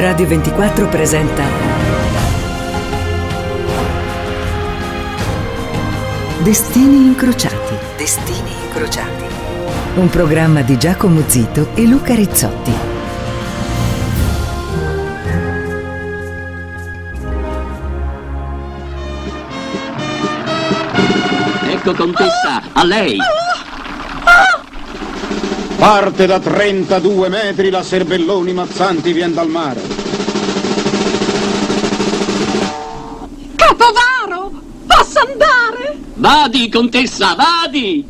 Radio 24 presenta Destini incrociati. Destini incrociati. Un programma di Giacomo Zito e Luca Rizzotti. Ecco, contessa, a lei. Parte da 32 metri, la Serbelloni Mazzanti vien dal mare. Capovaro, posso andare? Vadi, contessa, vadi!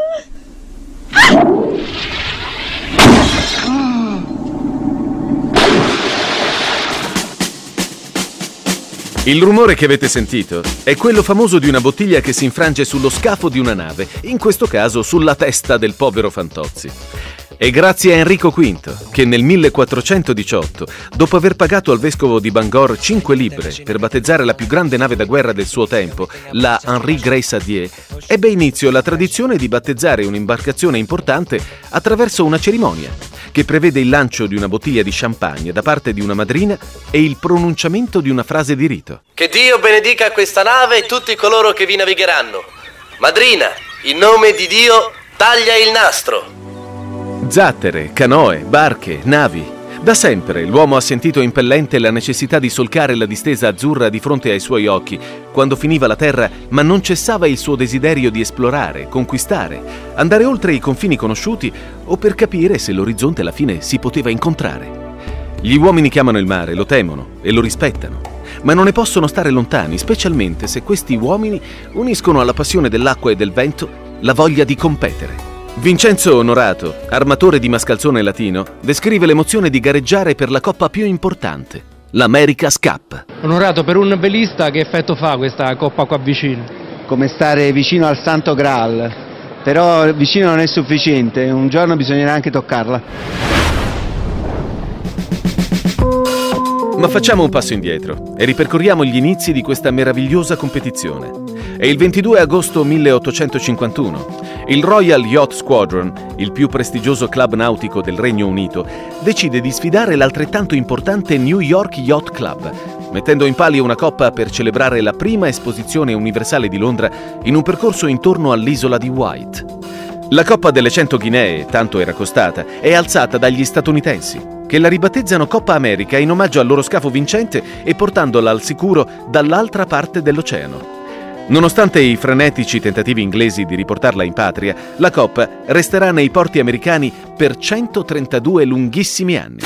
Il rumore che avete sentito è quello famoso di una bottiglia che si infrange sullo scafo di una nave, in questo caso sulla testa del povero Fantozzi. E grazie a Enrico V, che nel 1418, dopo aver pagato al vescovo di Bangor 5 libre per battezzare la più grande nave da guerra del suo tempo, la Henri Grace-Sadier, ebbe inizio la tradizione di battezzare un'imbarcazione importante attraverso una cerimonia che prevede il lancio di una bottiglia di champagne da parte di una madrina e il pronunciamento di una frase di rito. Che Dio benedica questa nave e tutti coloro che vi navigheranno. Madrina, in nome di Dio, taglia il nastro. Zattere, canoe, barche, navi. Da sempre l'uomo ha sentito impellente la necessità di solcare la distesa azzurra di fronte ai suoi occhi quando finiva la terra, ma non cessava il suo desiderio di esplorare, conquistare, andare oltre i confini conosciuti o per capire se l'orizzonte alla fine si poteva incontrare. Gli uomini chiamano il mare, lo temono e lo rispettano, ma non ne possono stare lontani, specialmente se questi uomini uniscono alla passione dell'acqua e del vento la voglia di competere. Vincenzo Onorato, armatore di mascalzone latino, descrive l'emozione di gareggiare per la coppa più importante, l'America's Cup. Onorato, per un velista che effetto fa questa coppa qua vicino? Come stare vicino al Santo Graal, però vicino non è sufficiente, un giorno bisognerà anche toccarla. Ma facciamo un passo indietro e ripercorriamo gli inizi di questa meravigliosa competizione. È il 22 agosto 1851. Il Royal Yacht Squadron, il più prestigioso club nautico del Regno Unito, decide di sfidare l'altrettanto importante New York Yacht Club, mettendo in palio una coppa per celebrare la prima esposizione universale di Londra in un percorso intorno all'isola di Wight. La Coppa delle 100 Guinee, tanto era costata, è alzata dagli statunitensi, che la ribattezzano Coppa America in omaggio al loro scafo vincente e portandola al sicuro dall'altra parte dell'oceano. Nonostante i frenetici tentativi inglesi di riportarla in patria, la Coppa resterà nei porti americani per 132 lunghissimi anni.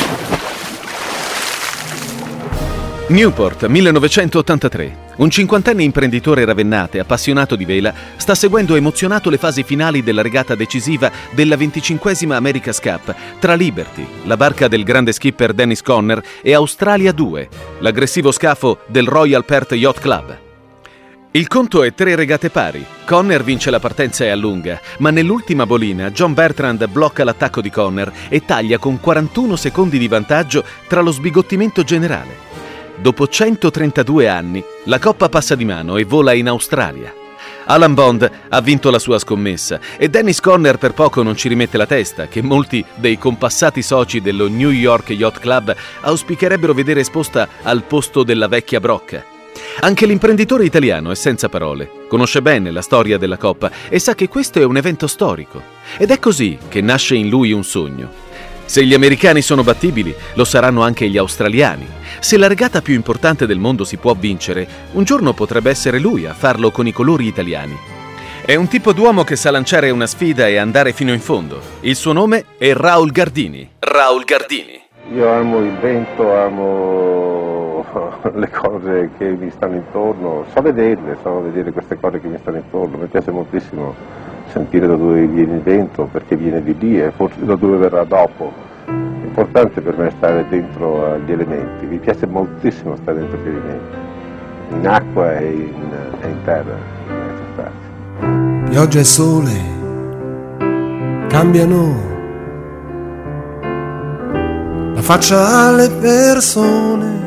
Newport, 1983. Un 50enne imprenditore ravennate, appassionato di vela, sta seguendo emozionato le fasi finali della regata decisiva della 25esima America's Cup tra Liberty, la barca del grande skipper Dennis Conner, e Australia 2, l'aggressivo scafo del Royal Perth Yacht Club. Il conto è 3 regate pari. Conner vince la partenza e allunga, ma nell'ultima bolina John Bertrand blocca l'attacco di Conner e taglia con 41 secondi di vantaggio tra lo sbigottimento generale. Dopo 132 anni, la coppa passa di mano e vola in Australia. Alan Bond ha vinto la sua scommessa e Dennis Conner per poco non ci rimette la testa, che molti dei compassati soci dello New York Yacht Club auspicherebbero vedere esposta al posto della vecchia brocca. Anche l'imprenditore italiano è senza parole, conosce bene la storia della Coppa e sa che questo è un evento storico. Ed è così che nasce in lui un sogno. Se gli americani sono battibili, lo saranno anche gli australiani. Se la regata più importante del mondo si può vincere, un giorno potrebbe essere lui a farlo con i colori italiani. È un tipo d'uomo che sa lanciare una sfida e andare fino in fondo. Il suo nome è Raul Gardini. Raul Gardini. Io amo il vento, amo le cose che mi stanno intorno, so vedere queste cose che mi stanno intorno. Mi piace moltissimo sentire da dove viene il vento, perché viene di lì e forse da dove verrà dopo. L'importante per me è stare dentro agli elementi, mi piace moltissimo stare dentro agli elementi, in acqua e in terra, Pioggia e sole cambiano la faccia alle persone,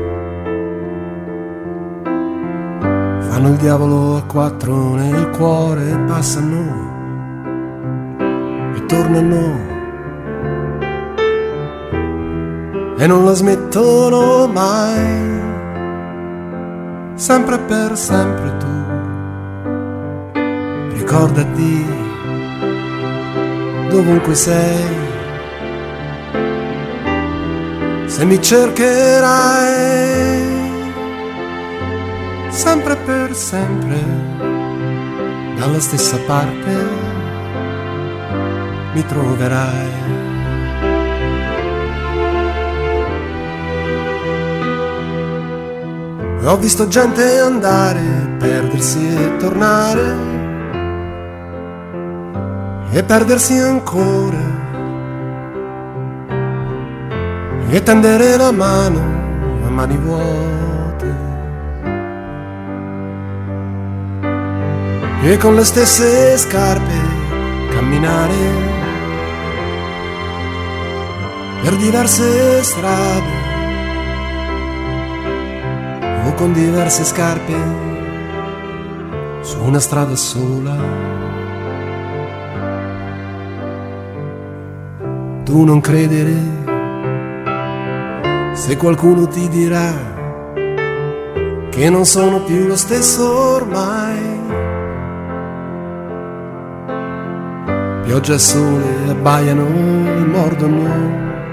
fanno il diavolo a 4 nel cuore, passano e tornano e non la smettono mai, sempre per sempre tu. Ricordati dovunque sei, se mi cercherai, sempre per sempre, dalla stessa parte mi troverai. Ho visto gente andare, perdersi e tornare, e perdersi ancora, e tendere la mano a mani vuote, e con le stesse scarpe camminare per diverse strade, o con diverse scarpe su una strada sola. Tu non credere se qualcuno ti dirà che non sono più lo stesso ormai. Pioggia e sole abbaiano e mordono,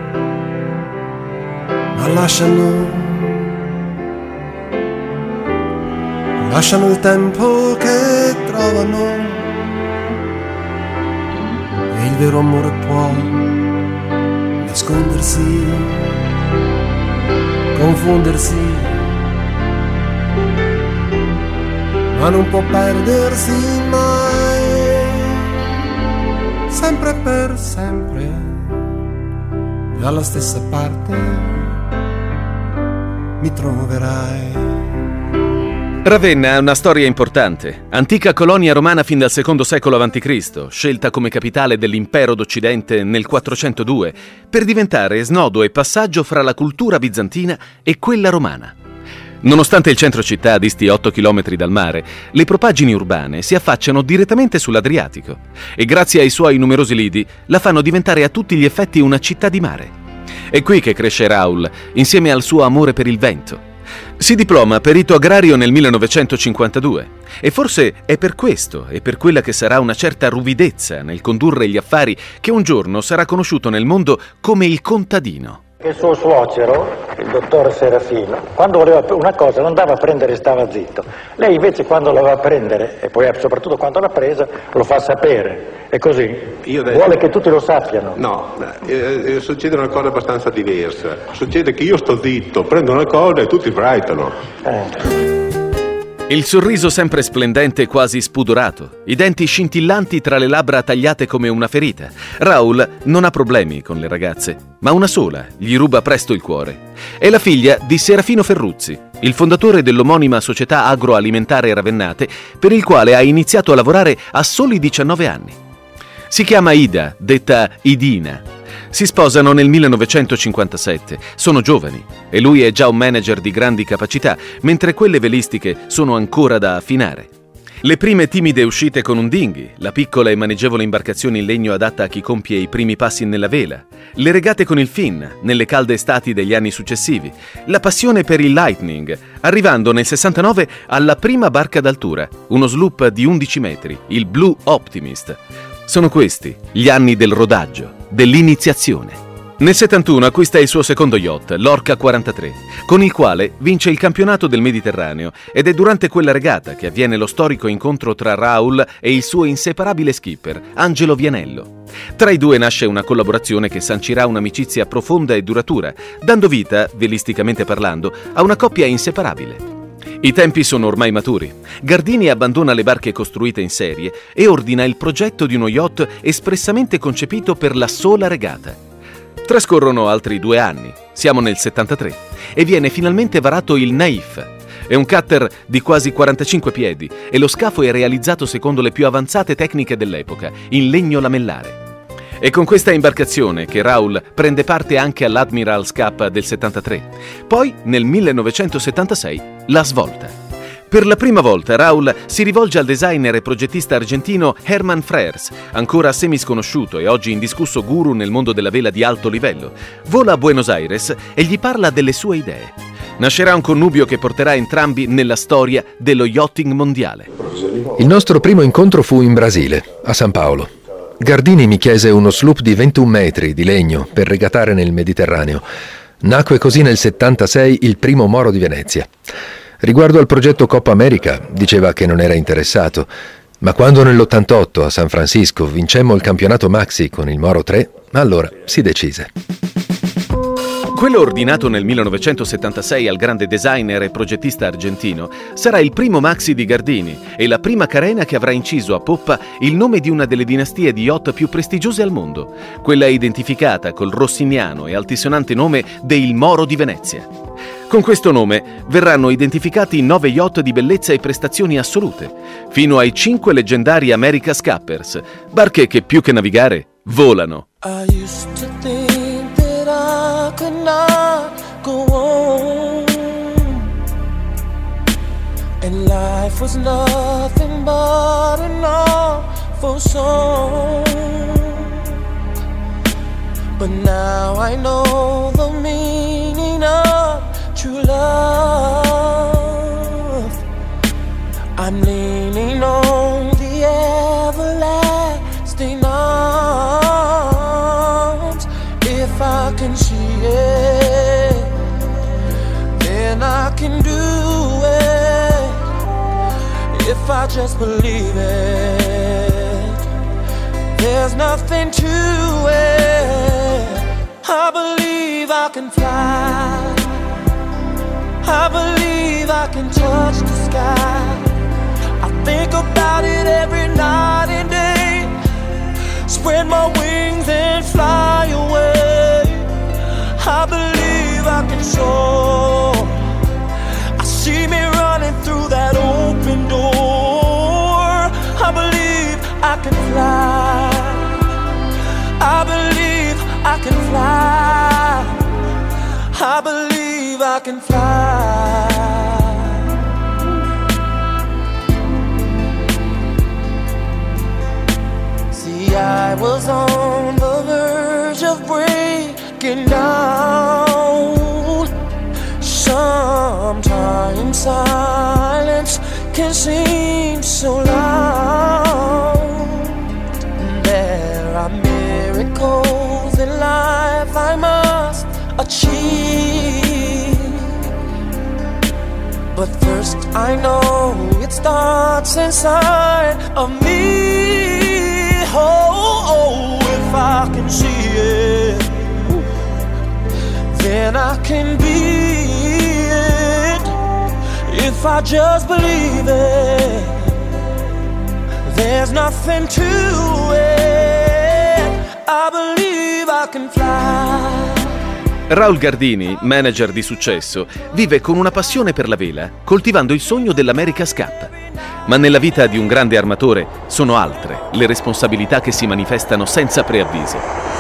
ma lasciano il tempo che trovano, e il vero amore può nascondersi, confondersi, ma non può perdersi mai, sempre per sempre, dalla stessa parte mi troverai. Ravenna è una storia importante, antica colonia romana fin dal secondo secolo a.C., scelta come capitale dell'impero d'Occidente nel 402, per diventare snodo e passaggio fra la cultura bizantina e quella romana. Nonostante il centro città disti 8 km dal mare, le propaggini urbane si affacciano direttamente sull'Adriatico e grazie ai suoi numerosi lidi la fanno diventare a tutti gli effetti una città di mare. È qui che cresce Raoul, insieme al suo amore per il vento. Si diploma perito agrario nel 1952 e forse è per questo e per quella che sarà una certa ruvidezza nel condurre gli affari che un giorno sarà conosciuto nel mondo come il contadino. Il suo suocero, il dottor Serafino, quando voleva una cosa non andava a prendere e stava zitto. Lei invece quando la va a prendere, e poi soprattutto quando l'ha presa, lo fa sapere. E così vuole che tutti lo sappiano. No, succede una cosa abbastanza diversa. Succede che io sto zitto, prendo una cosa e tutti sbraitano. Il sorriso sempre splendente e quasi spudorato, i denti scintillanti tra le labbra tagliate come una ferita. Raoul non ha problemi con le ragazze, ma una sola gli ruba presto il cuore. È la figlia di Serafino Ferruzzi, il fondatore dell'omonima società agroalimentare Ravennate, per il quale ha iniziato a lavorare a soli 19 anni. Si chiama Ida, detta Idina. Si sposano nel 1957, sono giovani e lui è già un manager di grandi capacità, mentre quelle velistiche sono ancora da affinare. Le prime timide uscite con un dinghy, la piccola e maneggevole imbarcazione in legno adatta a chi compie i primi passi nella vela, le regate con il Finn nelle calde estati degli anni successivi, la passione per il Lightning, arrivando nel 69 alla prima barca d'altura, uno sloop di 11 metri, il Blue Optimist. Sono questi gli anni del rodaggio, dell'iniziazione. Nel 71 acquista il suo secondo yacht, l'Orca 43, con il quale vince il campionato del Mediterraneo ed è durante quella regata che avviene lo storico incontro tra Raoul e il suo inseparabile skipper, Angelo Vianello. Tra i due nasce una collaborazione che sancirà un'amicizia profonda e duratura, dando vita, velisticamente parlando, a una coppia inseparabile. I tempi sono ormai maturi. Gardini abbandona le barche costruite in serie e ordina il progetto di uno yacht espressamente concepito per la sola regata. Trascorrono altri 2 anni, siamo nel 73, e viene finalmente varato il Naif. È un cutter di quasi 45 piedi e lo scafo è realizzato secondo le più avanzate tecniche dell'epoca, in legno lamellare. È con questa imbarcazione che Raoul prende parte anche all'Admiral's Cup del 73. Poi, nel 1976, la svolta. Per la prima volta Raul si rivolge al designer e progettista argentino Hermann Frears, ancora semisconosciuto e oggi indiscusso guru nel mondo della vela di alto livello. Vola a Buenos Aires e gli parla delle sue idee. Nascerà un connubio che porterà entrambi nella storia dello yachting mondiale. Il nostro primo incontro fu in Brasile, a San Paolo. Gardini mi chiese uno sloop di 21 metri di legno per regatare nel Mediterraneo. Nacque così nel 76 il primo Moro di Venezia. Riguardo al progetto Coppa America, diceva che non era interessato, ma quando nell'88 a San Francisco vincemmo il campionato Maxi con il Moro 3, allora si decise. Quello ordinato nel 1976 al grande designer e progettista argentino sarà il primo maxi di Gardini e la prima carena che avrà inciso a poppa il nome di una delle dinastie di yacht più prestigiose al mondo, quella identificata col rossiniano e altisonante nome del Moro di Venezia. Con questo nome verranno identificati 9 yacht di bellezza e prestazioni assolute, fino ai 5 leggendari America Scappers, barche che più che navigare volano. I could not go on, and life was nothing but an awful song. But now I know the meaning of true love. I'm leaning on the everlasting arms. If I can see it, then I can do it. If I just believe it, there's nothing to it. I believe I can fly. I believe I can touch the sky. I think about it every night and day. Spread my wings and fly away. I believe I can soar. I see me running through that open door. I believe I can fly. I believe I can fly. I believe I can fly. See, I was on the verge of breaking down. Sometimes silence can seem so loud. There are miracles in life I must achieve. But first I know it starts inside of me. Oh, if I can see it, then I can be it. If I just believe it, there's nothing to it. I believe I can fly. Raul Gardini, manager di successo, vive con una passione per la vela, coltivando il sogno dell'America's Cup. Ma nella vita di un grande armatore sono altre le responsabilità che si manifestano senza preavviso.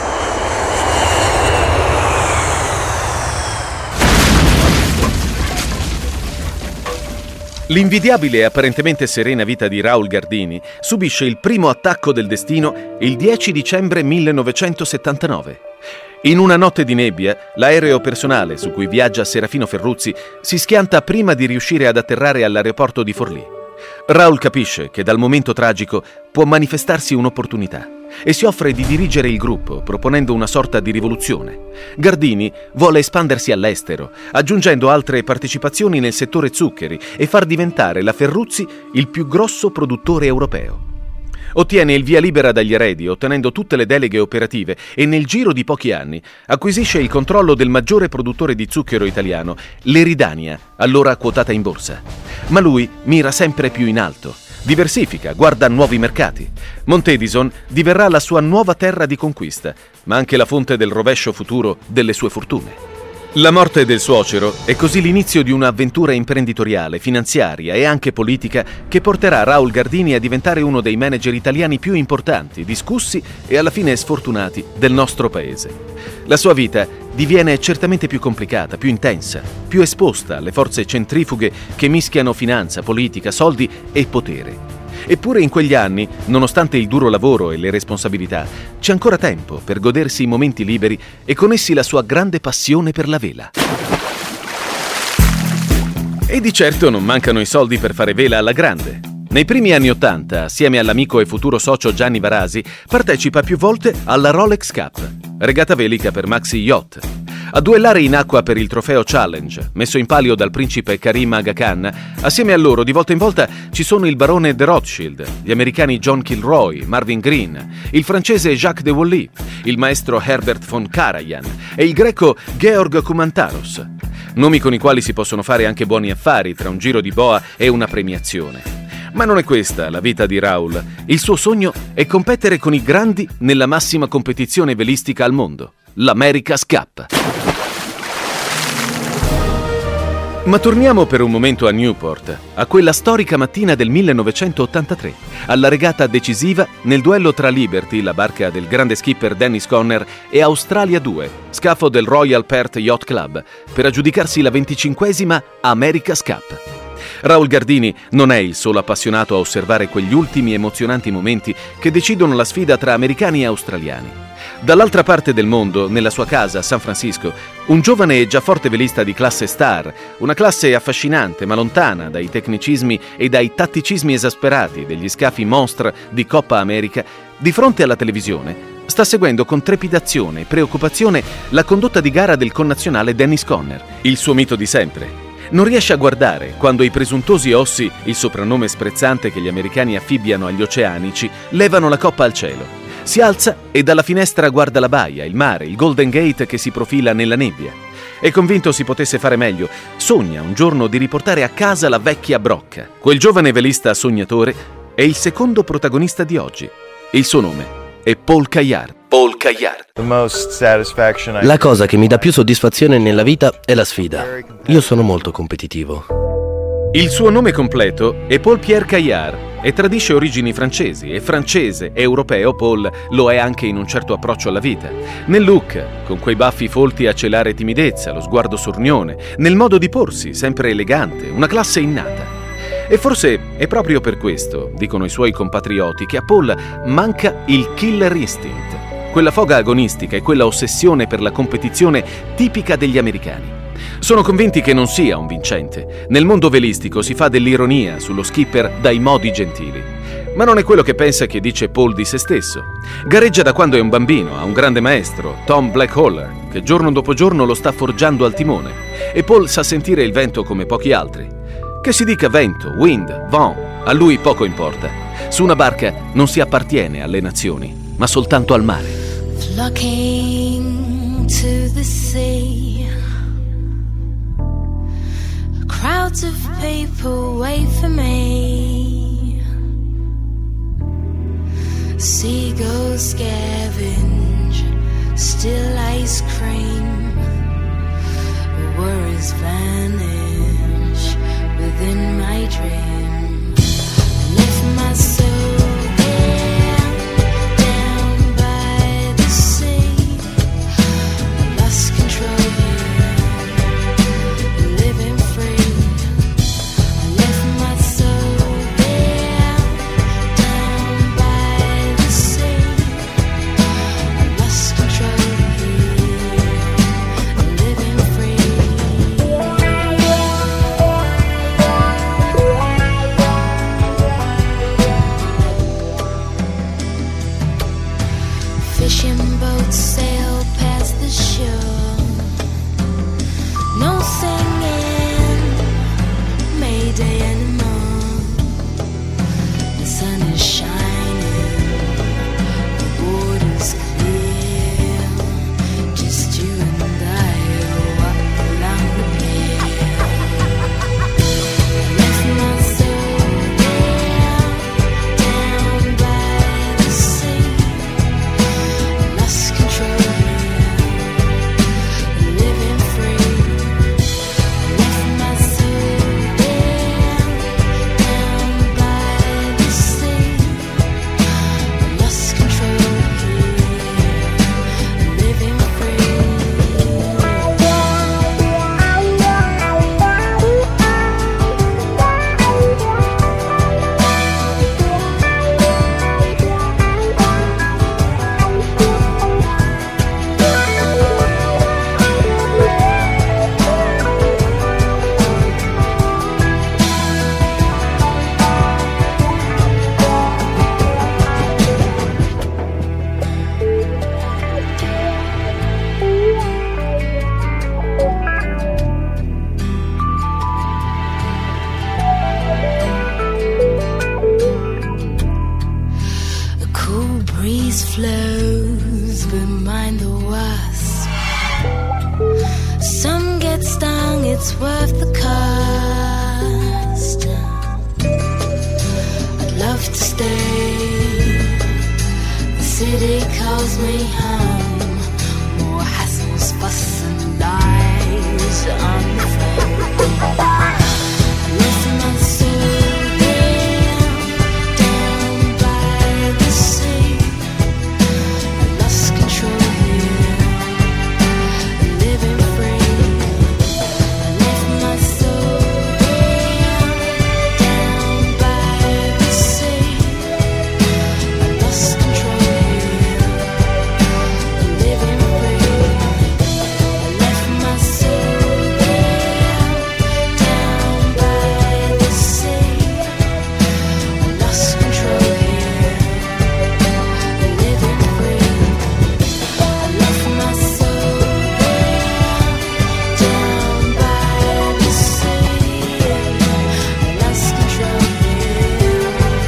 L'invidiabile e apparentemente serena vita di Raul Gardini subisce il primo attacco del destino il 10 dicembre 1979. In una notte di nebbia, l'aereo personale su cui viaggia Serafino Ferruzzi si schianta prima di riuscire ad atterrare all'aeroporto di Forlì. Raul capisce che dal momento tragico può manifestarsi un'opportunità e si offre di dirigere il gruppo, proponendo una sorta di rivoluzione. Gardini vuole espandersi all'estero, aggiungendo altre partecipazioni nel settore zuccheri e far diventare la Ferruzzi il più grosso produttore europeo. Ottiene il via libera dagli eredi, ottenendo tutte le deleghe operative e nel giro di pochi anni acquisisce il controllo del maggiore produttore di zucchero italiano, l'Eridania, allora quotata in borsa. Ma lui mira sempre più in alto, diversifica, guarda a nuovi mercati. Montedison diverrà la sua nuova terra di conquista, ma anche la fonte del rovescio futuro delle sue fortune. La morte del suocero è così l'inizio di un'avventura imprenditoriale, finanziaria e anche politica che porterà Raul Gardini a diventare uno dei manager italiani più importanti, discussi e alla fine sfortunati del nostro paese. La sua vita diviene certamente più complicata, più intensa, più esposta alle forze centrifughe che mischiano finanza, politica, soldi e potere. Eppure in quegli anni, nonostante il duro lavoro e le responsabilità, c'è ancora tempo per godersi i momenti liberi e con essi la sua grande passione per la vela. E di certo non mancano i soldi per fare vela alla grande. Nei primi anni '80, assieme all'amico e futuro socio Gianni Varasi, partecipa più volte alla Rolex Cup, regata velica per maxi yacht. A duellare in acqua per il trofeo Challenge, messo in palio dal principe Karim Aga Khan, assieme a loro di volta in volta ci sono il barone de Rothschild, gli americani John Kilroy, Marvin Green, il francese Jacques de Wally, il maestro Herbert von Karajan e il greco Georg Koumantaros. Nomi con i quali si possono fare anche buoni affari tra un giro di boa e una premiazione. Ma non è questa la vita di Raul. Il suo sogno è competere con i grandi nella massima competizione velistica al mondo, l'America's Cup. Ma torniamo per un momento a Newport, a quella storica mattina del 1983, alla regata decisiva nel duello tra Liberty, la barca del grande skipper Dennis Conner, e Australia 2, scafo del Royal Perth Yacht Club, per aggiudicarsi la 25esima America's Cup. Raul Gardini non è il solo appassionato a osservare quegli ultimi emozionanti momenti che decidono la sfida tra americani e australiani. Dall'altra parte del mondo, nella sua casa a San Francisco, un giovane e già forte velista di classe star, una classe affascinante ma lontana dai tecnicismi e dai tatticismi esasperati degli scafi monstre di Coppa America, di fronte alla televisione, sta seguendo con trepidazione e preoccupazione la condotta di gara del connazionale Dennis Conner, il suo mito di sempre. Non riesce a guardare quando i presuntuosi Ossi, il soprannome sprezzante che gli americani affibbiano agli oceanici, levano la coppa al cielo. Si alza e dalla finestra guarda la baia, il mare, il Golden Gate che si profila nella nebbia. È convinto si potesse fare meglio. Sogna un giorno di riportare a casa la vecchia brocca. Quel giovane velista sognatore è il secondo protagonista di oggi. Il suo nome è Paul Caillard. Paul Caillard. La cosa che mi dà più soddisfazione nella vita è la sfida. Io sono molto competitivo. Il suo nome completo è Paul Pierre Caillard e tradisce origini francesi, e francese e europeo Paul lo è anche in un certo approccio alla vita. Nel look, con quei baffi folti a celare timidezza, lo sguardo sornione, nel modo di porsi, sempre elegante, una classe innata. E forse è proprio per questo, dicono i suoi compatrioti, che a Paul manca il killer instinct, quella foga agonistica e quella ossessione per la competizione tipica degli americani. Sono convinti che non sia un vincente. Nel mondo velistico si fa dell'ironia sullo skipper dai modi gentili. Ma non è quello che pensa che dice Paul di se stesso. Gareggia da quando è un bambino, ha un grande maestro, Tom Blackholler, che giorno dopo giorno lo sta forgiando al timone. E Paul sa sentire il vento come pochi altri. Che si dica vento, wind, vent, a lui poco importa. Su una barca non si appartiene alle nazioni, ma soltanto al mare. Flocking to the sea, crowds of people wait for me. Seagulls scavenge still ice cream. Worries vanish within my dream. I left my soul there, down by the sea. I lost control here, living free. I left my soul there, down by the sea. I lost control here, living free. find the worst. Some get stung, it's worth the cost. I'd love to stay. The city calls me home. More hassles, fuss and lies. I'm afraid. I left my soul down by the sea. I lost control here, living free. I left my soul down by the sea. I lost control here, living free. I left my soul down by the sea. I lost control here, living free. I left my soul down by the sea. I lost control here,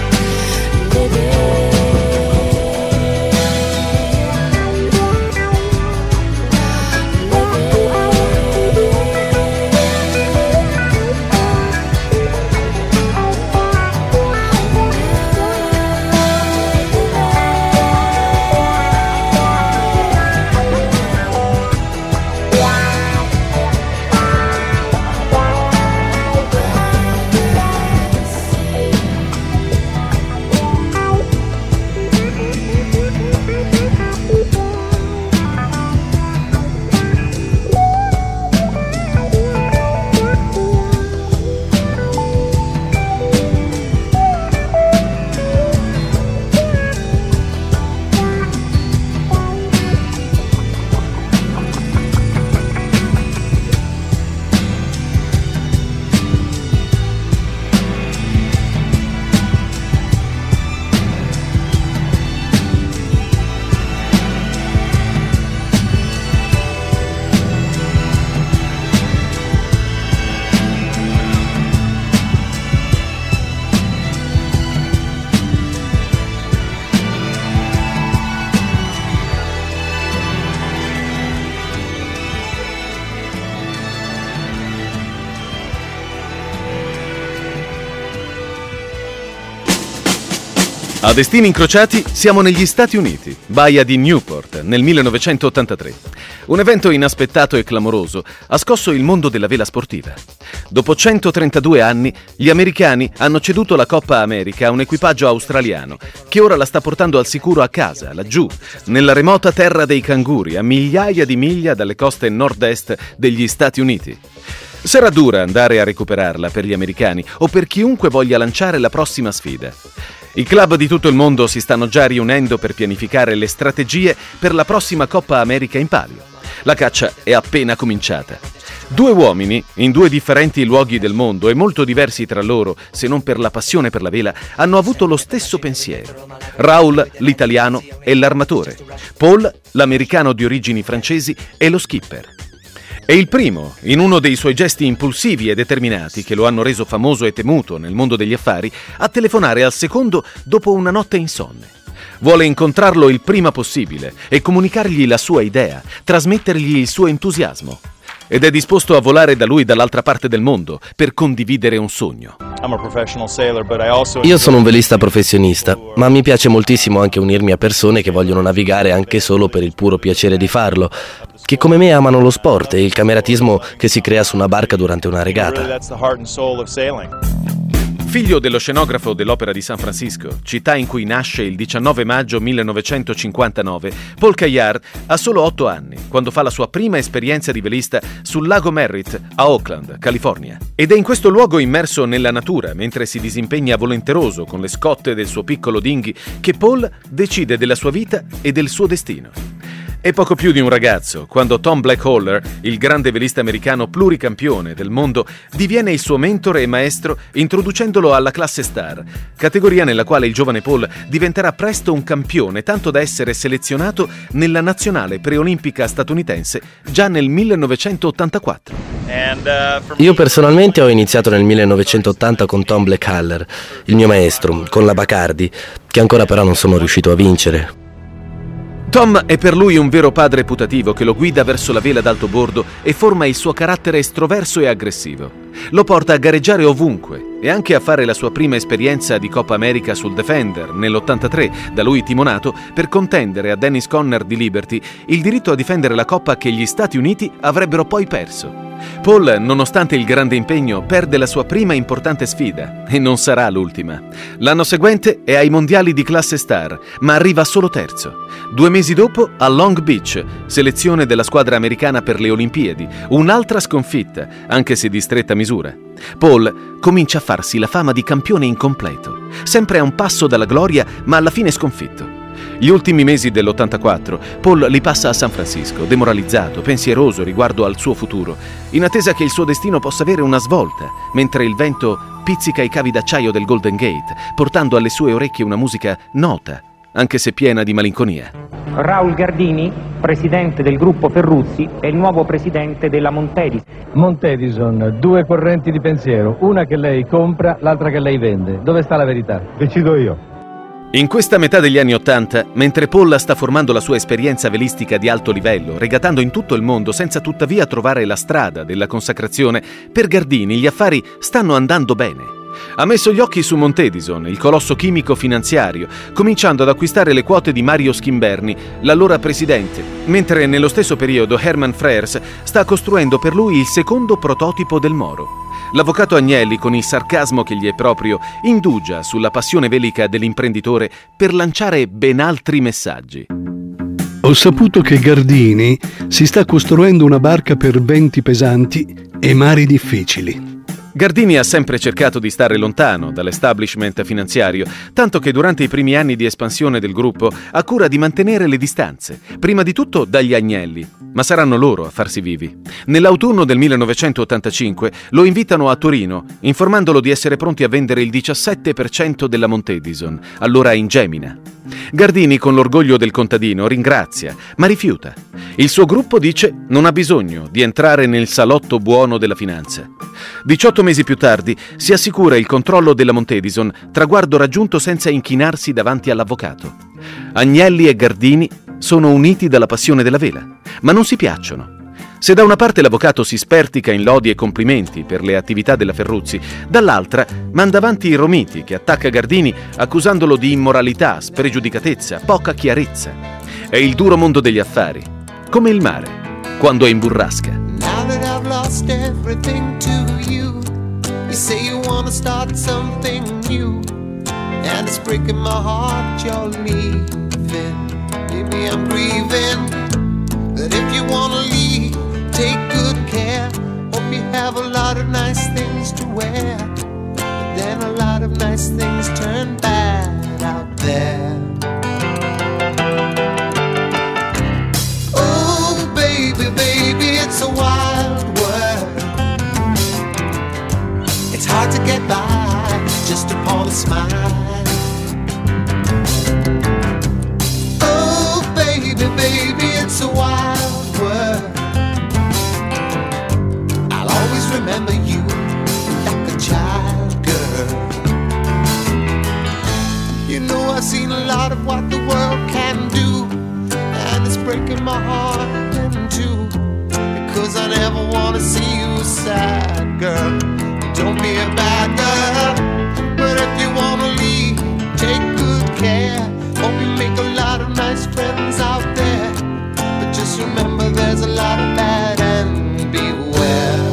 A Destini Incrociati siamo negli Stati Uniti, baia di Newport, nel 1983. Un evento inaspettato e clamoroso ha scosso il mondo della vela sportiva. Dopo 132 anni, gli americani hanno ceduto la Coppa America a un equipaggio australiano che ora la sta portando al sicuro a casa, laggiù, nella remota terra dei canguri, a migliaia di miglia dalle coste nord-est degli Stati Uniti. Sarà dura andare a recuperarla per gli americani o per chiunque voglia lanciare la prossima sfida. I club di tutto il mondo si stanno già riunendo per pianificare le strategie per la prossima Coppa America in palio. La caccia è appena cominciata. Due uomini, in due differenti luoghi del mondo e molto diversi tra loro, se non per la passione per la vela, hanno avuto lo stesso pensiero. Raoul, l'italiano, è l'armatore. Paul, l'americano di origini francesi, è lo skipper. E il primo, in uno dei suoi gesti impulsivi e determinati che lo hanno reso famoso e temuto nel mondo degli affari, a telefonare al secondo dopo una notte insonne. Vuole incontrarlo il prima possibile e comunicargli la sua idea, trasmettergli il suo entusiasmo. Ed è disposto a volare da lui dall'altra parte del mondo per condividere un sogno. Io sono un velista professionista, ma mi piace moltissimo anche unirmi a persone che vogliono navigare anche solo per il puro piacere di farlo, che come me amano lo sport e il cameratismo che si crea su una barca durante una regata. Figlio dello scenografo dell'Opera di San Francisco, città in cui nasce il 19 maggio 1959, Paul Caillard ha solo 8 anni quando fa la sua prima esperienza di velista sul lago Merritt a Oakland, California. Ed è in questo luogo immerso nella natura, mentre si disimpegna volenteroso con le scotte del suo piccolo dinghy, che Paul decide della sua vita e del suo destino. È poco più di un ragazzo quando Tom Blackhauler, il grande velista americano pluricampione del mondo, diviene il suo mentore e maestro introducendolo alla classe star, categoria nella quale il giovane Paul diventerà presto un campione, tanto da essere selezionato nella nazionale preolimpica statunitense già nel 1984. Io personalmente ho iniziato nel 1980 con Tom Blackhauler, il mio maestro, con la Bacardi, che ancora però non sono riuscito a vincere. Tom è per lui un vero padre putativo che lo guida verso la vela d'alto bordo e forma il suo carattere estroverso e aggressivo. Lo porta a gareggiare ovunque e anche a fare la sua prima esperienza di Coppa America sul Defender nell'83, da lui timonato per contendere a Dennis Conner di Liberty il diritto a difendere la Coppa che gli Stati Uniti avrebbero poi perso. Paul, nonostante il grande impegno, perde la sua prima importante sfida e non sarà l'ultima. L'anno seguente è ai mondiali di classe star, ma arriva solo terzo. 2 mesi dopo a Long Beach, selezione della squadra americana per le Olimpiadi, un'altra sconfitta, anche se di stretta misura. Paul comincia a farsi la fama di campione incompleto, sempre a un passo dalla gloria, ma alla fine sconfitto. Gli ultimi mesi dell'84 Paul li passa a San Francisco, demoralizzato, pensieroso riguardo al suo futuro, in attesa che il suo destino possa avere una svolta, mentre il vento pizzica i cavi d'acciaio del Golden Gate, portando alle sue orecchie una musica nota, anche se piena di malinconia. Raul Gardini, presidente del gruppo Ferruzzi, è il nuovo presidente della Montedison. Montedison, 2 correnti di pensiero, una che lei compra, l'altra che lei vende. Dove sta la verità? Decido io. In questa metà degli anni '80, mentre Paul sta formando la sua esperienza velistica di alto livello, regatando in tutto il mondo senza tuttavia trovare la strada della consacrazione, per Gardini gli affari stanno andando bene. Ha messo gli occhi su Montedison, il colosso chimico finanziario, cominciando ad acquistare le quote di Mario Schimberni, l'allora presidente, mentre nello stesso periodo Hermann Freers sta costruendo per lui il secondo prototipo del Moro. L'avvocato Agnelli, con il sarcasmo che gli è proprio, indugia sulla passione velica dell'imprenditore per lanciare ben altri messaggi. Ho saputo che Gardini si sta costruendo una barca per venti pesanti e mari difficili. Gardini ha sempre cercato di stare lontano dall'establishment finanziario, tanto che durante i primi anni di espansione del gruppo ha cura di mantenere le distanze, prima di tutto dagli Agnelli, ma saranno loro a farsi vivi. Nell'autunno del 1985 lo invitano a Torino, informandolo di essere pronti a vendere il 17% della Montedison, allora in Gemina. Gardini, con l'orgoglio del contadino, ringrazia, ma rifiuta. Il suo gruppo dice non ha bisogno di entrare nel salotto buono della finanza. 18 mesi più tardi si assicura il controllo della Montedison, traguardo raggiunto senza inchinarsi davanti all'avvocato. Agnelli e Gardini sono uniti dalla passione della vela, ma non si piacciono. Se da una parte l'avvocato si spertica in lodi e complimenti per le attività della Ferruzzi, dall'altra manda avanti il Romiti che attacca Gardini accusandolo di immoralità, spregiudicatezza, poca chiarezza. È il duro mondo degli affari, come il mare, quando è in burrasca. Now that I've lost everything to you, you say you wanna start something new, and it's breaking my heart you're leaving. Maybe I'm grieving, that if you wanna leave, take good care. Hope you have a lot of nice things to wear, but then a lot of nice things turn bad out there. Oh baby, baby, it's a wild world. It's hard to get by just upon a smile. Oh baby, baby, it's a wild world. I'll always remember you like a child, girl. You know I've seen a lot of what the world can do, and it's breaking my heart in two, because I never wanna see you sad, girl. Don't be a bad girl, but if you wanna leave, take good care. Hope you make a lot of nice friends out there, but just remember there's a lot of bad, and beware.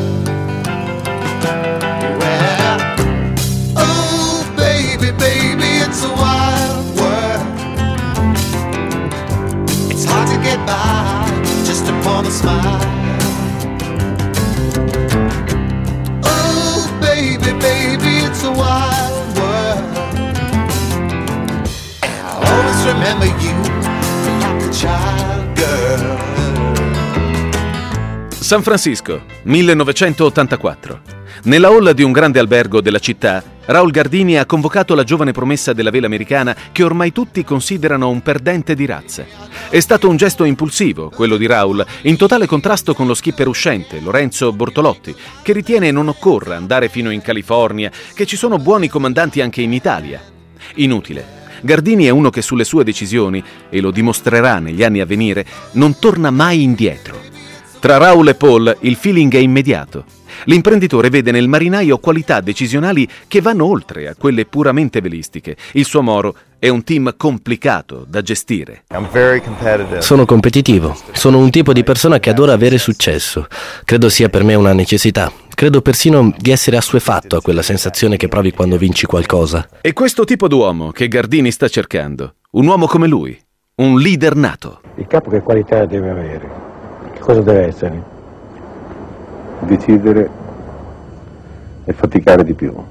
Beware. Oh baby, baby, it's a wild world. It's hard to get by just upon a smile. Oh baby, baby, it's a wild world. And I'll always remember you like a child, girl. San Francisco, 1984. Nella hall di un grande albergo della città, Raul Gardini ha convocato la giovane promessa della vela americana che ormai tutti considerano un perdente di razza. È stato un gesto impulsivo, quello di Raul, in totale contrasto con lo skipper uscente, Lorenzo Bortolotti, che ritiene non occorra andare fino in California, che ci sono buoni comandanti anche in Italia. Inutile. Gardini è uno che sulle sue decisioni, e lo dimostrerà negli anni a venire, non torna mai indietro. Tra Raoul e Paul il feeling è immediato. L'imprenditore vede nel marinaio qualità decisionali che vanno oltre a quelle puramente velistiche. Il suo Moro è un team complicato da gestire. Sono competitivo, sono un tipo di persona che adora avere successo. Credo sia per me una necessità. Credo persino di essere assuefatto a quella sensazione che provi quando vinci qualcosa. È questo tipo d'uomo che Gardini sta cercando. Un uomo come lui, un leader nato. Il capo che qualità deve avere? Che cosa deve essere? Decidere e faticare di più.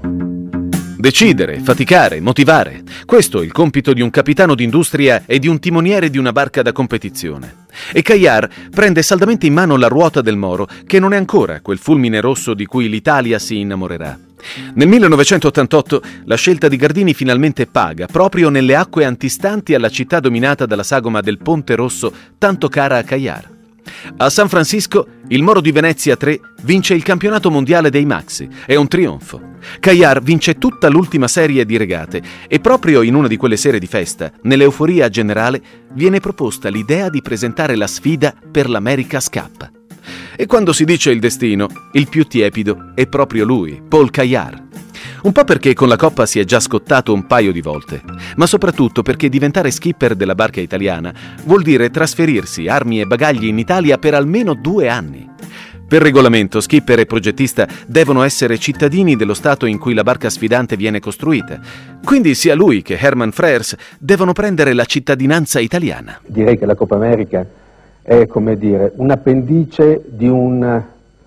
Decidere, faticare, motivare. Questo è il compito di un capitano d'industria e di un timoniere di una barca da competizione. E Caillard prende saldamente in mano la ruota del Moro, che non è ancora quel fulmine rosso di cui l'Italia si innamorerà. Nel 1988 la scelta di Gardini finalmente paga, proprio nelle acque antistanti alla città dominata dalla sagoma del Ponte Rosso, tanto cara a Caillard. A San Francisco, il Moro di Venezia 3 vince il campionato mondiale dei maxi. È un trionfo. Caillard vince tutta l'ultima serie di regate e proprio in una di quelle sere di festa, nell'euforia generale, viene proposta l'idea di presentare la sfida per l'America's Cup. E quando si dice il destino, il più tiepido è proprio lui, Paul Caillard. Un po' perché con la coppa si è già scottato un paio di volte, ma soprattutto perché diventare skipper della barca italiana vuol dire trasferirsi armi e bagagli in Italia per almeno 2 anni. Per regolamento, skipper e progettista devono essere cittadini dello stato in cui la barca sfidante viene costruita. Quindi sia lui che Herman Frères devono prendere la cittadinanza italiana. Direi che la Coppa America è, come dire, un appendice di un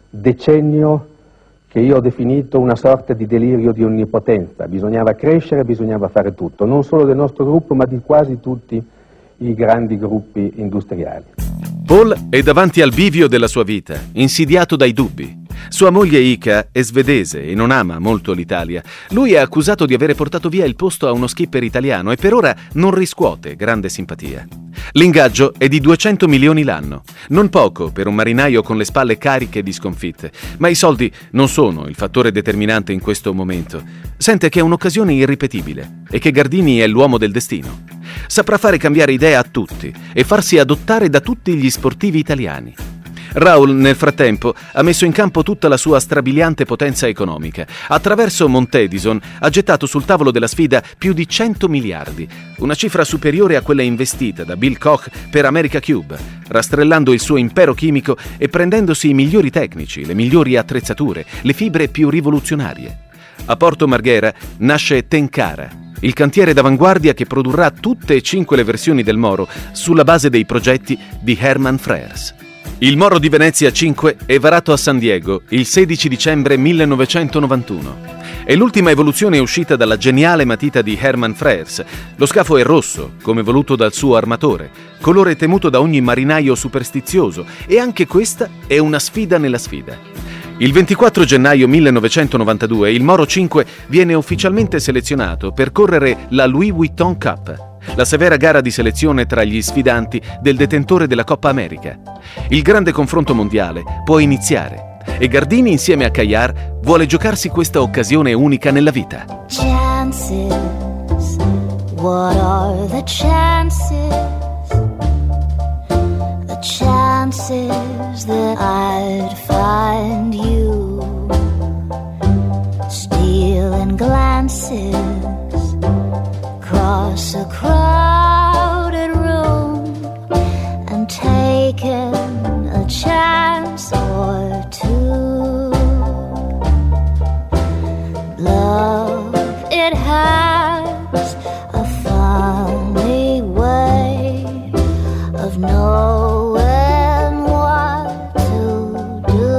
decennio che io ho definito una sorta di delirio di onnipotenza. Bisognava crescere, bisognava fare tutto, non solo del nostro gruppo, ma di quasi tutti i grandi gruppi industriali. Paul è davanti al bivio della sua vita, insidiato dai dubbi. Sua moglie Ika è svedese e non ama molto l'Italia. Lui è accusato di avere portato via il posto a uno skipper italiano e per ora non riscuote grande simpatia. L'ingaggio è di 200 milioni l'anno, non poco per un marinaio con le spalle cariche di sconfitte, ma i soldi non sono il fattore determinante in questo momento. Sente che è un'occasione irripetibile e che Gardini è l'uomo del destino. Saprà fare cambiare idea a tutti e farsi adottare da tutti gli sportivi italiani. Raoul, nel frattempo, ha messo in campo tutta la sua strabiliante potenza economica. Attraverso Montedison ha gettato sul tavolo della sfida più di 100 miliardi, una cifra superiore a quella investita da Bill Koch per America Cube, rastrellando il suo impero chimico e prendendosi i migliori tecnici, le migliori attrezzature, le fibre più rivoluzionarie. A Porto Marghera nasce Tenkara, il cantiere d'avanguardia che produrrà tutte e 5 le versioni del Moro sulla base dei progetti di Herman Frères. Il Moro di Venezia 5 è varato a San Diego il 16 dicembre 1991. È l'ultima evoluzione uscita dalla geniale matita di Herman Frères. Lo scafo è rosso, come voluto dal suo armatore, colore temuto da ogni marinaio superstizioso, e anche questa è una sfida nella sfida. Il 24 gennaio 1992 il Moro 5 viene ufficialmente selezionato per correre la Louis Vuitton Cup, la severa gara di selezione tra gli sfidanti del detentore della Coppa America. Il grande confronto mondiale può iniziare e Gardini insieme a Caillard vuole giocarsi questa occasione unica nella vita. Chances, what are the chances? The chances that I'd find you stealing glances across a crowded room and taking a chance or two. Love, it has a funny way of knowing what to do.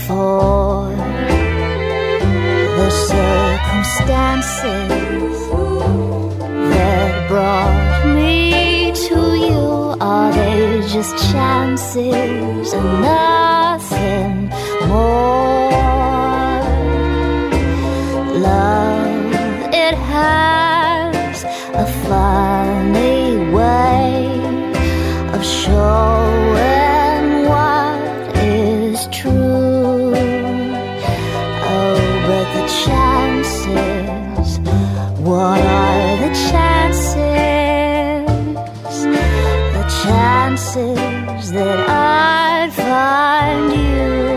for the circumstances that brought me to you. Are they just chances and nothing more? Love, it has a funny way of showing what is true. Oh, but the chances, what are the chances? The chances that I'd find you.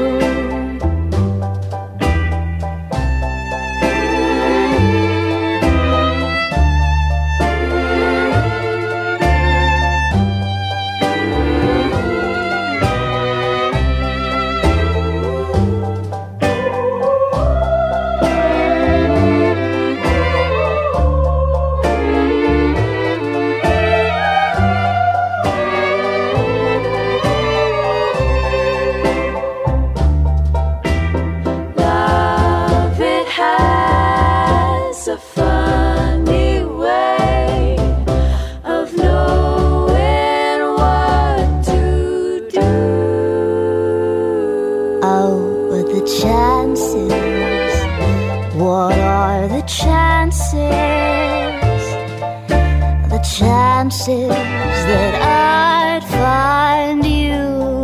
Chances that I'd find you.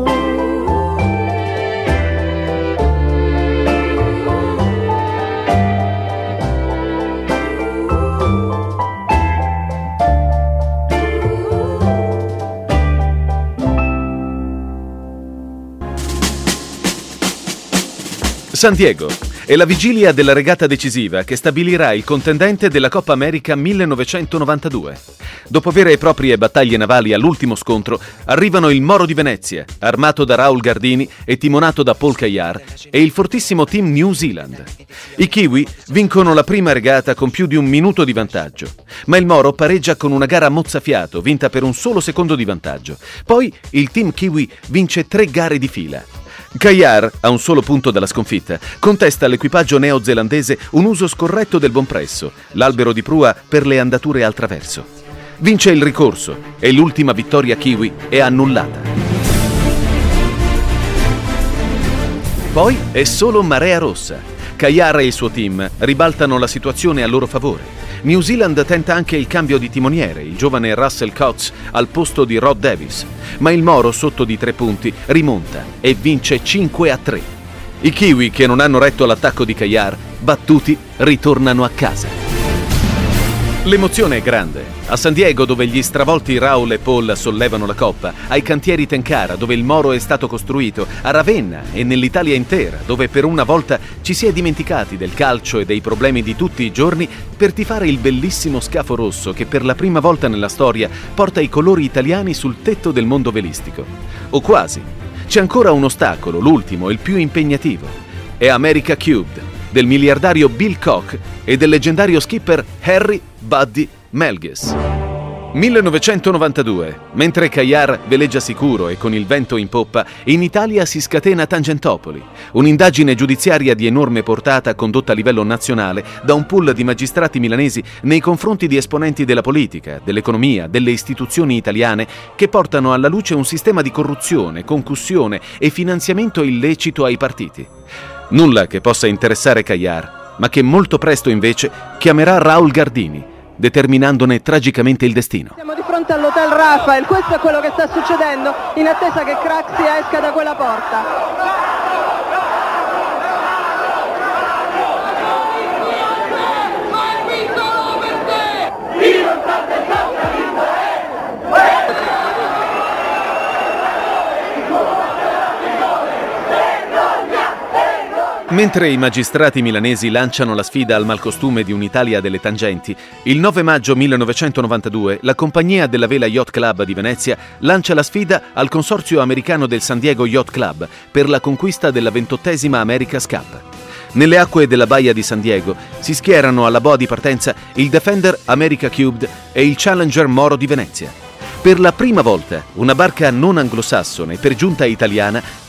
San Diego è la vigilia della regata decisiva che stabilirà il contendente della Coppa America 1992. Dopo vere e proprie battaglie navali all'ultimo scontro, arrivano il Moro di Venezia, armato da Raul Gardini e timonato da Paul Caillard, e il fortissimo team New Zealand. I Kiwi vincono la prima regata con più di un minuto di vantaggio, ma il Moro pareggia con una gara a mozzafiato, vinta per un solo secondo di vantaggio. Poi il team Kiwi vince 3 gare di fila. Caillard, a un solo punto dalla sconfitta, contesta all'equipaggio neozelandese un uso scorretto del bompresso, l'albero di prua per le andature al traverso. Vince il ricorso e l'ultima vittoria Kiwi è annullata. Poi è solo marea rossa. Caillard e il suo team ribaltano la situazione a loro favore. New Zealand tenta anche il cambio di timoniere, il giovane Russell Cox al posto di Rod Davis, ma il Moro, sotto di 3 punti, rimonta e vince 5-3. I Kiwi, che non hanno retto l'attacco di Caillard, battuti, ritornano a casa. L'emozione è grande. A San Diego, dove gli stravolti Raul e Paul sollevano la coppa, ai cantieri Tenkara, dove il Moro è stato costruito, a Ravenna e nell'Italia intera, dove per una volta ci si è dimenticati del calcio e dei problemi di tutti i giorni per tifare il bellissimo scafo rosso che per la prima volta nella storia porta i colori italiani sul tetto del mondo velistico. O quasi. C'è ancora un ostacolo, l'ultimo, il più impegnativo. È America Cubed, del miliardario Bill Koch e del leggendario skipper Harry Buddy Melges. 1992. Mentre Caillard veleggia sicuro e con il vento in poppa, in Italia si scatena Tangentopoli, un'indagine giudiziaria di enorme portata condotta a livello nazionale da un pool di magistrati milanesi nei confronti di esponenti della politica, dell'economia, delle istituzioni italiane che portano alla luce un sistema di corruzione, concussione e finanziamento illecito ai partiti. Nulla che possa interessare Caillard, ma che molto presto invece chiamerà Raul Gardini, determinandone tragicamente il destino. Siamo di fronte all'Hotel Rafael, questo è quello che sta succedendo in attesa che Craxi esca da quella porta. Mentre i magistrati milanesi lanciano la sfida al malcostume di un'Italia delle tangenti, il 9 maggio 1992 la compagnia della Vela Yacht Club di Venezia lancia la sfida al consorzio americano del San Diego Yacht Club per la conquista della 28esima America's Cup. Nelle acque della baia di San Diego si schierano alla boa di partenza il Defender America Cubed e il Challenger Moro di Venezia. Per la prima volta una barca non anglosassone, per giunta italiana,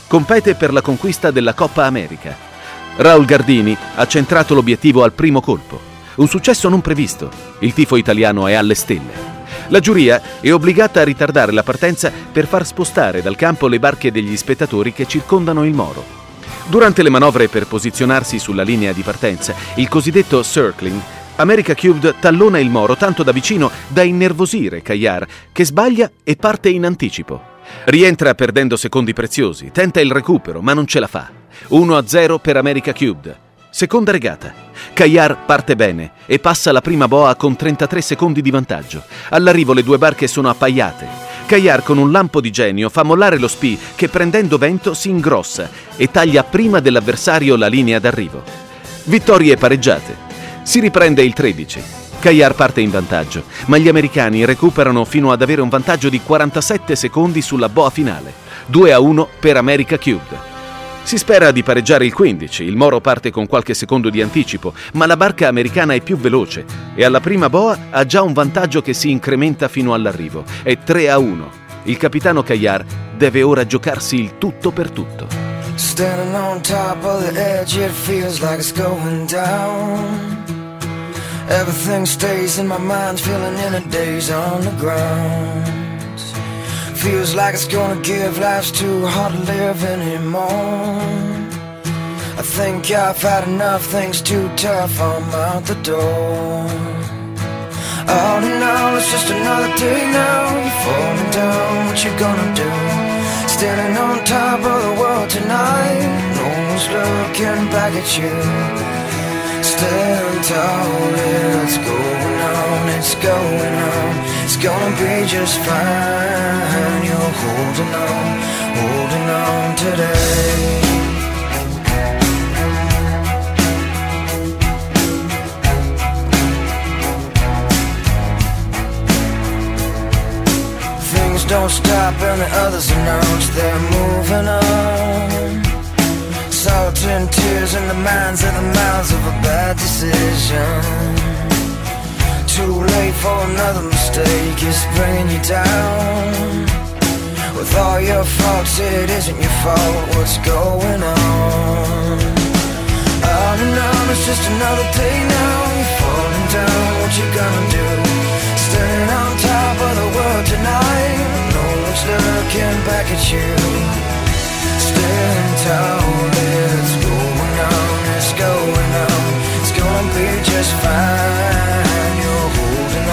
compete per la conquista della Coppa America. Raul Gardini ha centrato l'obiettivo al primo colpo. Un successo non previsto. Il tifo italiano è alle stelle. La giuria è obbligata a ritardare la partenza per far spostare dal campo le barche degli spettatori che circondano il Moro. Durante le manovre per posizionarsi sulla linea di partenza, il cosiddetto circling, America Cubed tallona il Moro tanto da vicino da innervosire Cuéllar, che sbaglia e parte in anticipo. Rientra perdendo secondi preziosi, tenta il recupero ma non ce la fa. 1-0 per America Cubed. Seconda regata. Cuéllar parte bene e passa la prima boa con 33 secondi di vantaggio. All'arrivo le due barche sono appaiate. Cuéllar con un lampo di genio fa mollare lo spie che prendendo vento si ingrossa e taglia prima dell'avversario la linea d'arrivo. Vittorie pareggiate. Si riprende il 13. Cuéllar parte in vantaggio, ma gli americani recuperano fino ad avere un vantaggio di 47 secondi sulla boa finale. 2-1 per America Cubed. Si spera di pareggiare il 15, il Moro parte con qualche secondo di anticipo, ma la barca americana è più veloce e alla prima boa ha già un vantaggio che si incrementa fino all'arrivo. È 3-1. Il capitano Cuéllar deve ora giocarsi il tutto per tutto. Standing on top of the edge, it feels like it's going down. Everything stays in my mind, feeling in a daze on the ground. Feels like it's gonna give, life's too hard to live anymore. I think I've had enough, things too tough, I'm out the door. All in all, it's just another day now. You're falling down, what you gonna do? Standing on top of the world tonight, no one's looking back at you. Stand tall, it's going on, it's going on. It's gonna be just fine. You're holding on today. Things don't stop and the others announce they're moving on. Salt and tears in the minds of the mouths of a bad decision. Too late for another mistake, it's bringing you down. With all your faults, it isn't your fault, what's going on? All in all, it's just another day now. You're falling down, what you gonna do? Standing on top of the world tonight, no one's looking back at you. Stand tall, it's going on, it's going on. It's gonna be just fine. You're holding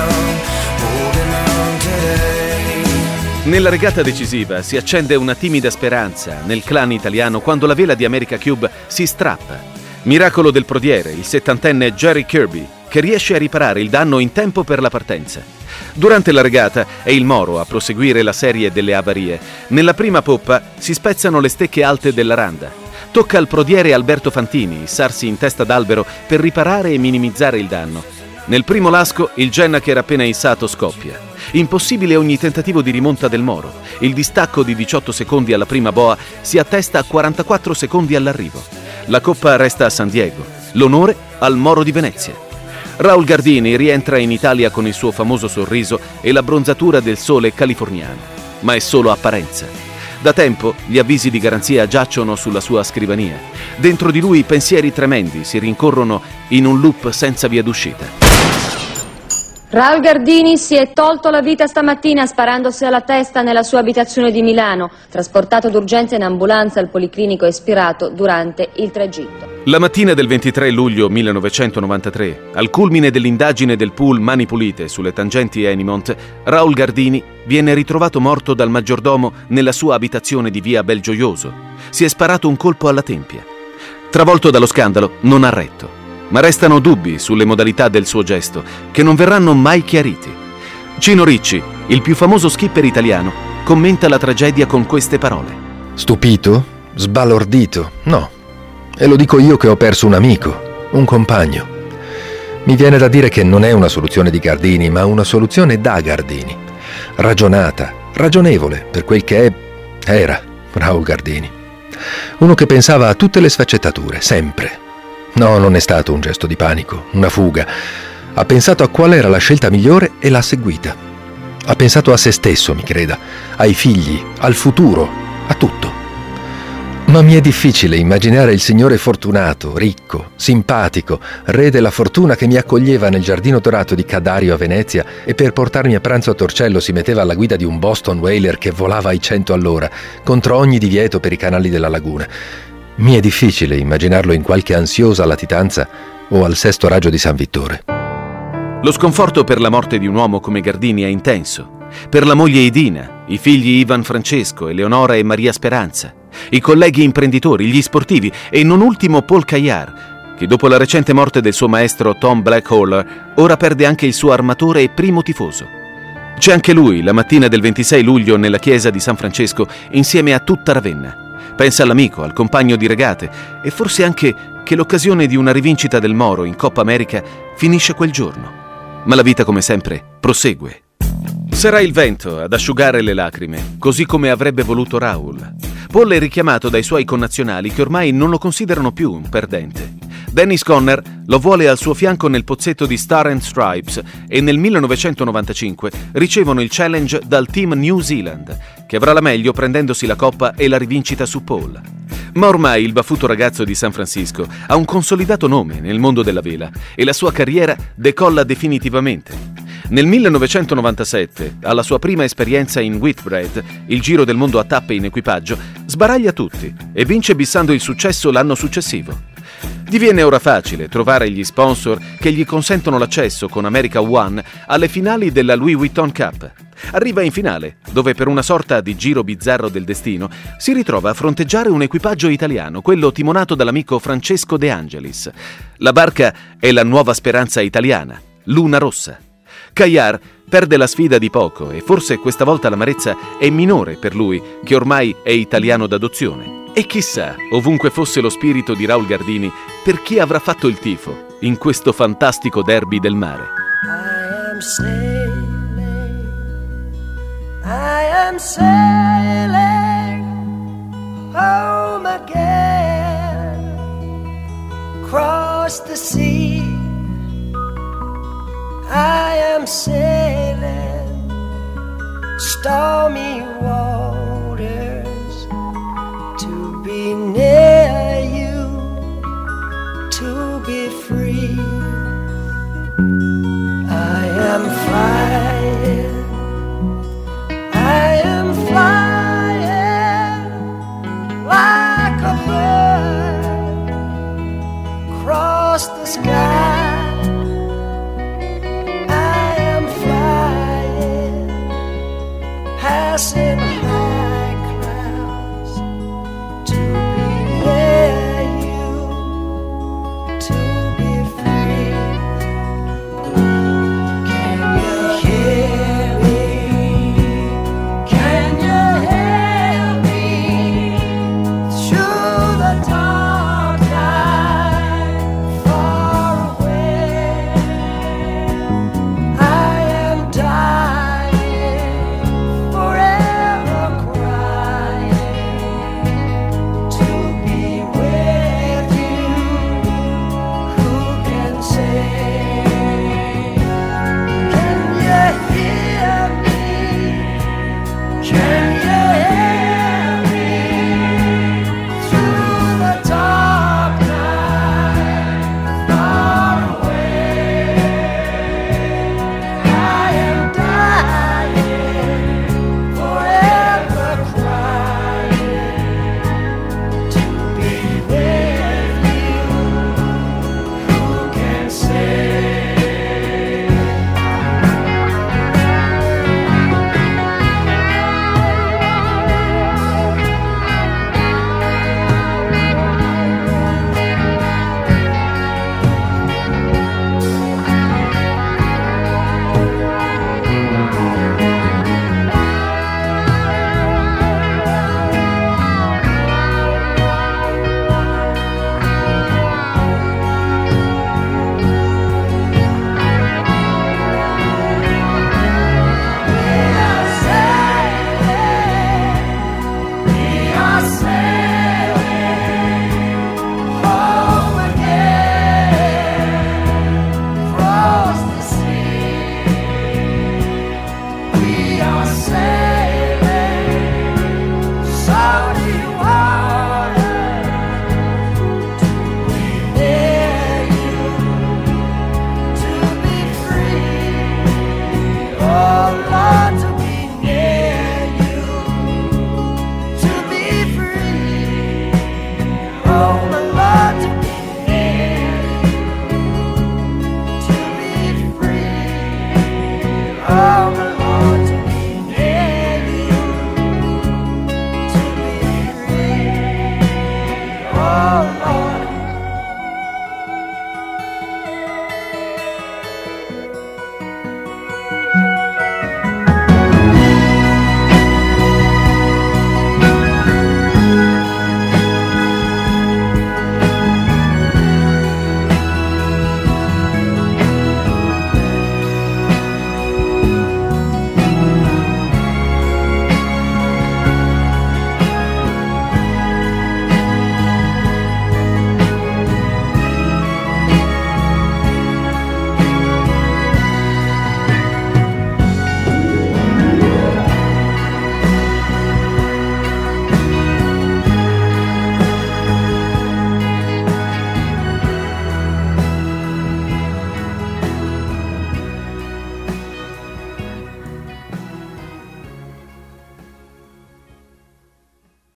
on today. Nella regata decisiva si accende una timida speranza nel clan italiano quando la vela di America Cubed si strappa. Miracolo del prodiere, il 70enne Jerry Kirby, che riesce a riparare il danno in tempo per la partenza. Durante la regata è il Moro a proseguire la serie delle avarie. Nella prima poppa si spezzano le stecche alte della randa. Tocca al prodiere Alberto Fantini issarsi in testa d'albero per riparare e minimizzare il danno. Nel primo lasco il Genna che era appena issato scoppia. Impossibile ogni tentativo di rimonta del Moro. Il distacco di 18 secondi alla prima boa si attesta a 44 secondi all'arrivo. La coppa resta a San Diego. L'onore al Moro di Venezia. Raul Gardini rientra in Italia con il suo famoso sorriso e la bronzatura del sole californiano. Ma è solo apparenza. Da tempo gli avvisi di garanzia giacciono sulla sua scrivania. Dentro di lui pensieri tremendi si rincorrono in un loop senza via d'uscita. Raul Gardini si è tolto la vita stamattina sparandosi alla testa nella sua abitazione di Milano, trasportato d'urgenza in ambulanza al Policlinico Espirato durante il tragitto. La mattina del 23 luglio 1993, al culmine dell'indagine del pool Mani Pulite sulle tangenti Enimont, Raul Gardini viene ritrovato morto dal maggiordomo nella sua abitazione di via Belgioioso. Si è sparato un colpo alla tempia. Travolto dallo scandalo, non ha retto. Ma restano dubbi sulle modalità del suo gesto, che non verranno mai chiariti. Cino Ricci, il più famoso skipper italiano, commenta la tragedia con queste parole. Stupito? Sbalordito? No. E lo dico io che ho perso un amico, un compagno. Mi viene da dire che non è una soluzione di Gardini, ma una soluzione da Gardini. Ragionata, ragionevole, per quel che era Raul Gardini. Uno che pensava a tutte le sfaccettature, sempre. No, non è stato un gesto di panico, una fuga. Ha pensato a qual era la scelta migliore e l'ha seguita. Ha pensato a se stesso, mi creda, ai figli, al futuro, a tutto. Ma mi è difficile immaginare il signore fortunato, ricco, simpatico, re della fortuna che mi accoglieva nel giardino dorato di Cadario a Venezia e per portarmi a pranzo a Torcello si metteva alla guida di un Boston Whaler che volava ai 100 all'ora, contro ogni divieto per i canali della laguna. Mi è difficile immaginarlo in qualche ansiosa latitanza o al sesto raggio di San Vittore. Lo sconforto per la morte di un uomo come Gardini è intenso. Per la moglie Idina, i figli Ivan Francesco, Eleonora e Maria Speranza, i colleghi imprenditori, gli sportivi e non ultimo Paul Caillard, che dopo la recente morte del suo maestro Tom Blackhawler ora perde anche il suo armatore e primo tifoso. C'è anche lui la mattina del 26 luglio nella chiesa di San Francesco insieme a tutta Ravenna. Pensa all'amico, al compagno di regate e forse anche che l'occasione di una rivincita del Moro in Coppa America finisce quel giorno. Ma la vita, come sempre, prosegue. Sarà il vento ad asciugare le lacrime, così come avrebbe voluto Raoul. Paul è richiamato dai suoi connazionali che ormai non lo considerano più un perdente. Dennis Conner lo vuole al suo fianco nel pozzetto di Star and Stripes e nel 1995 ricevono il challenge dal team New Zealand, che avrà la meglio prendendosi la coppa e la rivincita su Paul. Ma ormai il baffuto ragazzo di San Francisco ha un consolidato nome nel mondo della vela e la sua carriera decolla definitivamente. Nel 1997, alla sua prima esperienza in Whitbread, il giro del mondo a tappe in equipaggio, sbaraglia tutti e vince bissando il successo l'anno successivo. Diviene ora facile trovare gli sponsor che gli consentono l'accesso con America One alle finali della Louis Vuitton Cup. Arriva in finale, dove per una sorta di giro bizzarro del destino si ritrova a fronteggiare un equipaggio italiano, quello timonato dall'amico Francesco De Angelis. La barca è la nuova speranza italiana, Luna Rossa. Caillard perde la sfida di poco e forse questa volta l'amarezza è minore per lui, che ormai è italiano d'adozione. E chissà, ovunque fosse lo spirito di Raoul Gardini, per chi avrà fatto il tifo in questo fantastico derby del mare. I am sailing home again, across the sea. I am sailing stormy waters to be near you, to be free. I am flying